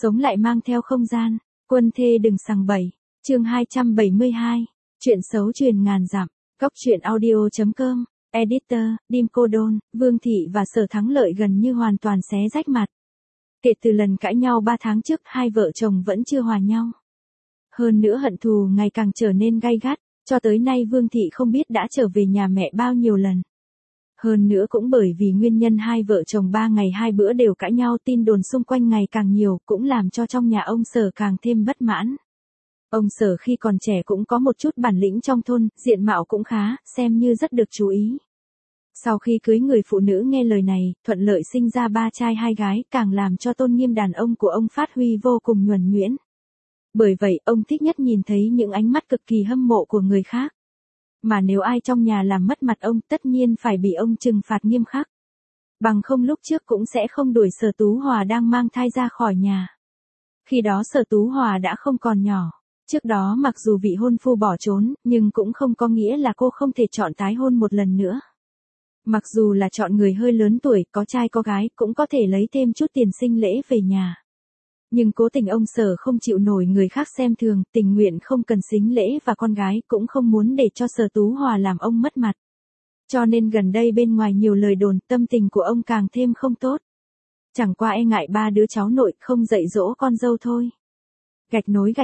Sống lại mang theo không gian, quân thê đừng sằng bậy. Chương 272. Chuyện xấu truyền ngàn dặm. Cóc truyện audio.com. Editor, Dim Cô Đôn, Vương Thị và Sở Thắng Lợi gần như hoàn toàn xé rách mặt. Kể từ lần cãi nhau 3 tháng trước, hai vợ chồng vẫn chưa hòa nhau. Hơn nữa hận thù ngày càng trở nên gay gắt, cho tới nay Vương Thị không biết đã trở về nhà mẹ bao nhiêu lần. Hơn nữa cũng bởi vì nguyên nhân hai vợ chồng 3 ngày 2 bữa đều cãi nhau, tin đồn xung quanh ngày càng nhiều, cũng làm cho trong nhà ông Sở càng thêm bất mãn. Ông Sở khi còn trẻ cũng có một chút bản lĩnh trong thôn, diện mạo cũng khá, xem như rất được chú ý. Sau khi cưới người phụ nữ nghe lời này, thuận lợi sinh ra 3 trai 2 gái, càng làm cho tôn nghiêm đàn ông của ông phát huy vô cùng nhuần nhuyễn. Bởi vậy, ông thích nhất nhìn thấy những ánh mắt cực kỳ hâm mộ của người khác. Mà nếu ai trong nhà làm mất mặt ông, tất nhiên phải bị ông trừng phạt nghiêm khắc. Bằng không lúc trước cũng sẽ không đuổi Sở Tú Hòa đang mang thai ra khỏi nhà. Khi đó Sở Tú Hòa đã không còn nhỏ. Trước đó mặc dù vị hôn phu bỏ trốn, nhưng cũng không có nghĩa là cô không thể chọn tái hôn một lần nữa. Mặc dù là chọn người hơi lớn tuổi, có trai có gái, cũng có thể lấy thêm chút tiền sinh lễ về nhà. Nhưng cố tình ông Sở không chịu nổi người khác xem thường, tình nguyện không cần sính lễ và con gái, cũng không muốn để cho Sở Tú Hòa làm ông mất mặt. Cho nên gần đây bên ngoài nhiều lời đồn, tâm tình của ông càng thêm không tốt. Chẳng qua e ngại 3 đứa cháu nội không dạy dỗ con dâu thôi. Gạch nối.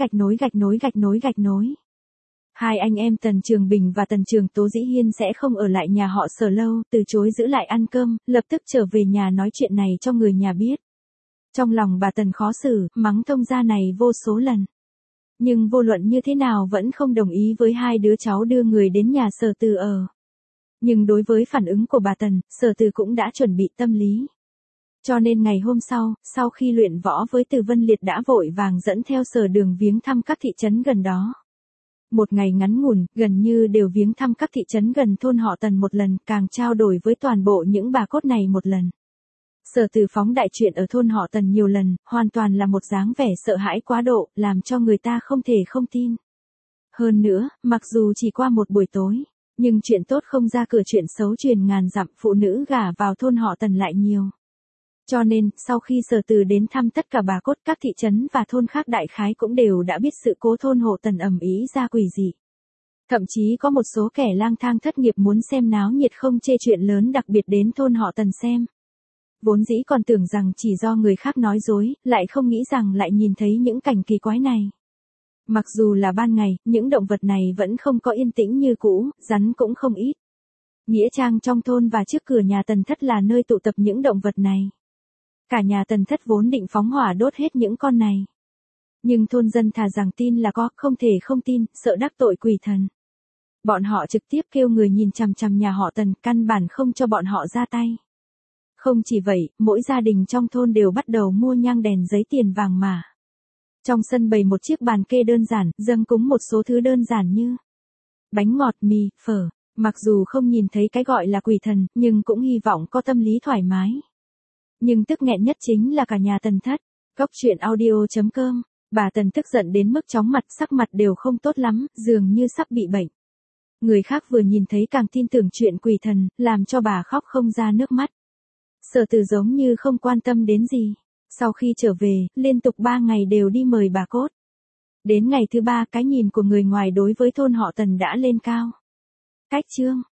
Hai anh em Tần Trường Bình và Tần Trường Tố dĩ nhiên sẽ không ở lại nhà họ Sở lâu, từ chối giữ lại ăn cơm, lập tức trở về nhà nói chuyện này cho người nhà biết. Trong lòng bà Tần khó xử, mắng thông gia này vô số lần. Nhưng vô luận như thế nào vẫn không đồng ý với hai đứa cháu đưa người đến nhà Sở Từ ở. Nhưng đối với phản ứng của bà Tần, Sở Từ cũng đã chuẩn bị tâm lý. Cho nên ngày hôm sau khi luyện võ với Từ Vân Liệt đã vội vàng dẫn theo Sở Đường viếng thăm các thị trấn gần đó. Một ngày ngắn ngủn, gần như đều viếng thăm các thị trấn gần thôn họ Tần một lần, càng trao đổi với toàn bộ những bà cốt này một lần. Sở Từ phóng đại chuyện ở thôn họ Tần nhiều lần, hoàn toàn là một dáng vẻ sợ hãi quá độ, làm cho người ta không thể không tin. Hơn nữa, mặc dù chỉ qua một buổi tối, nhưng chuyện tốt không ra cửa, chuyện xấu truyền ngàn dặm, phụ nữ gả vào thôn họ Tần lại nhiều. Cho nên, sau khi Sở Từ đến thăm tất cả bà cốt các thị trấn và thôn khác đại khái cũng đều đã biết sự cố thôn Hộ Tần ầm ĩ ra quỷ dị. Thậm chí có một số kẻ lang thang thất nghiệp muốn xem náo nhiệt không chê chuyện lớn đặc biệt đến thôn họ Tần xem. Vốn dĩ còn tưởng rằng chỉ do người khác nói dối, lại không nghĩ rằng lại nhìn thấy những cảnh kỳ quái này. Mặc dù là ban ngày, những động vật này vẫn không có yên tĩnh như cũ, rắn cũng không ít. Nghĩa trang trong thôn và trước cửa nhà Tần Thất là nơi tụ tập những động vật này. Cả nhà Tần Thất vốn định phóng hỏa đốt hết những con này. Nhưng thôn dân thà rằng tin là có, không thể không tin, sợ đắc tội quỷ thần. Bọn họ trực tiếp kêu người nhìn chằm chằm nhà họ Tần, căn bản không cho bọn họ ra tay. Không chỉ vậy, mỗi gia đình trong thôn đều bắt đầu mua nhang đèn giấy tiền vàng mà. Trong sân bày một chiếc bàn kê đơn giản, dâng cúng một số thứ đơn giản như bánh ngọt, mì, phở. Mặc dù không nhìn thấy cái gọi là quỷ thần, nhưng cũng hy vọng có tâm lý thoải mái. Nhưng tức nghẹn nhất chính là cả nhà Tần Thất. Cóc truyện audio.com. Bà Tần tức giận đến mức chóng mặt, sắc mặt đều không tốt lắm, dường như sắp bị bệnh. Người khác vừa nhìn thấy càng tin tưởng chuyện quỷ thần, làm cho bà khóc không ra nước mắt. Sở Từ giống như không quan tâm đến gì. Sau khi trở về, liên tục 3 ngày đều đi mời bà cốt. Đến ngày thứ 3, cái nhìn của người ngoài đối với thôn họ Tần đã lên cao. Cách chương.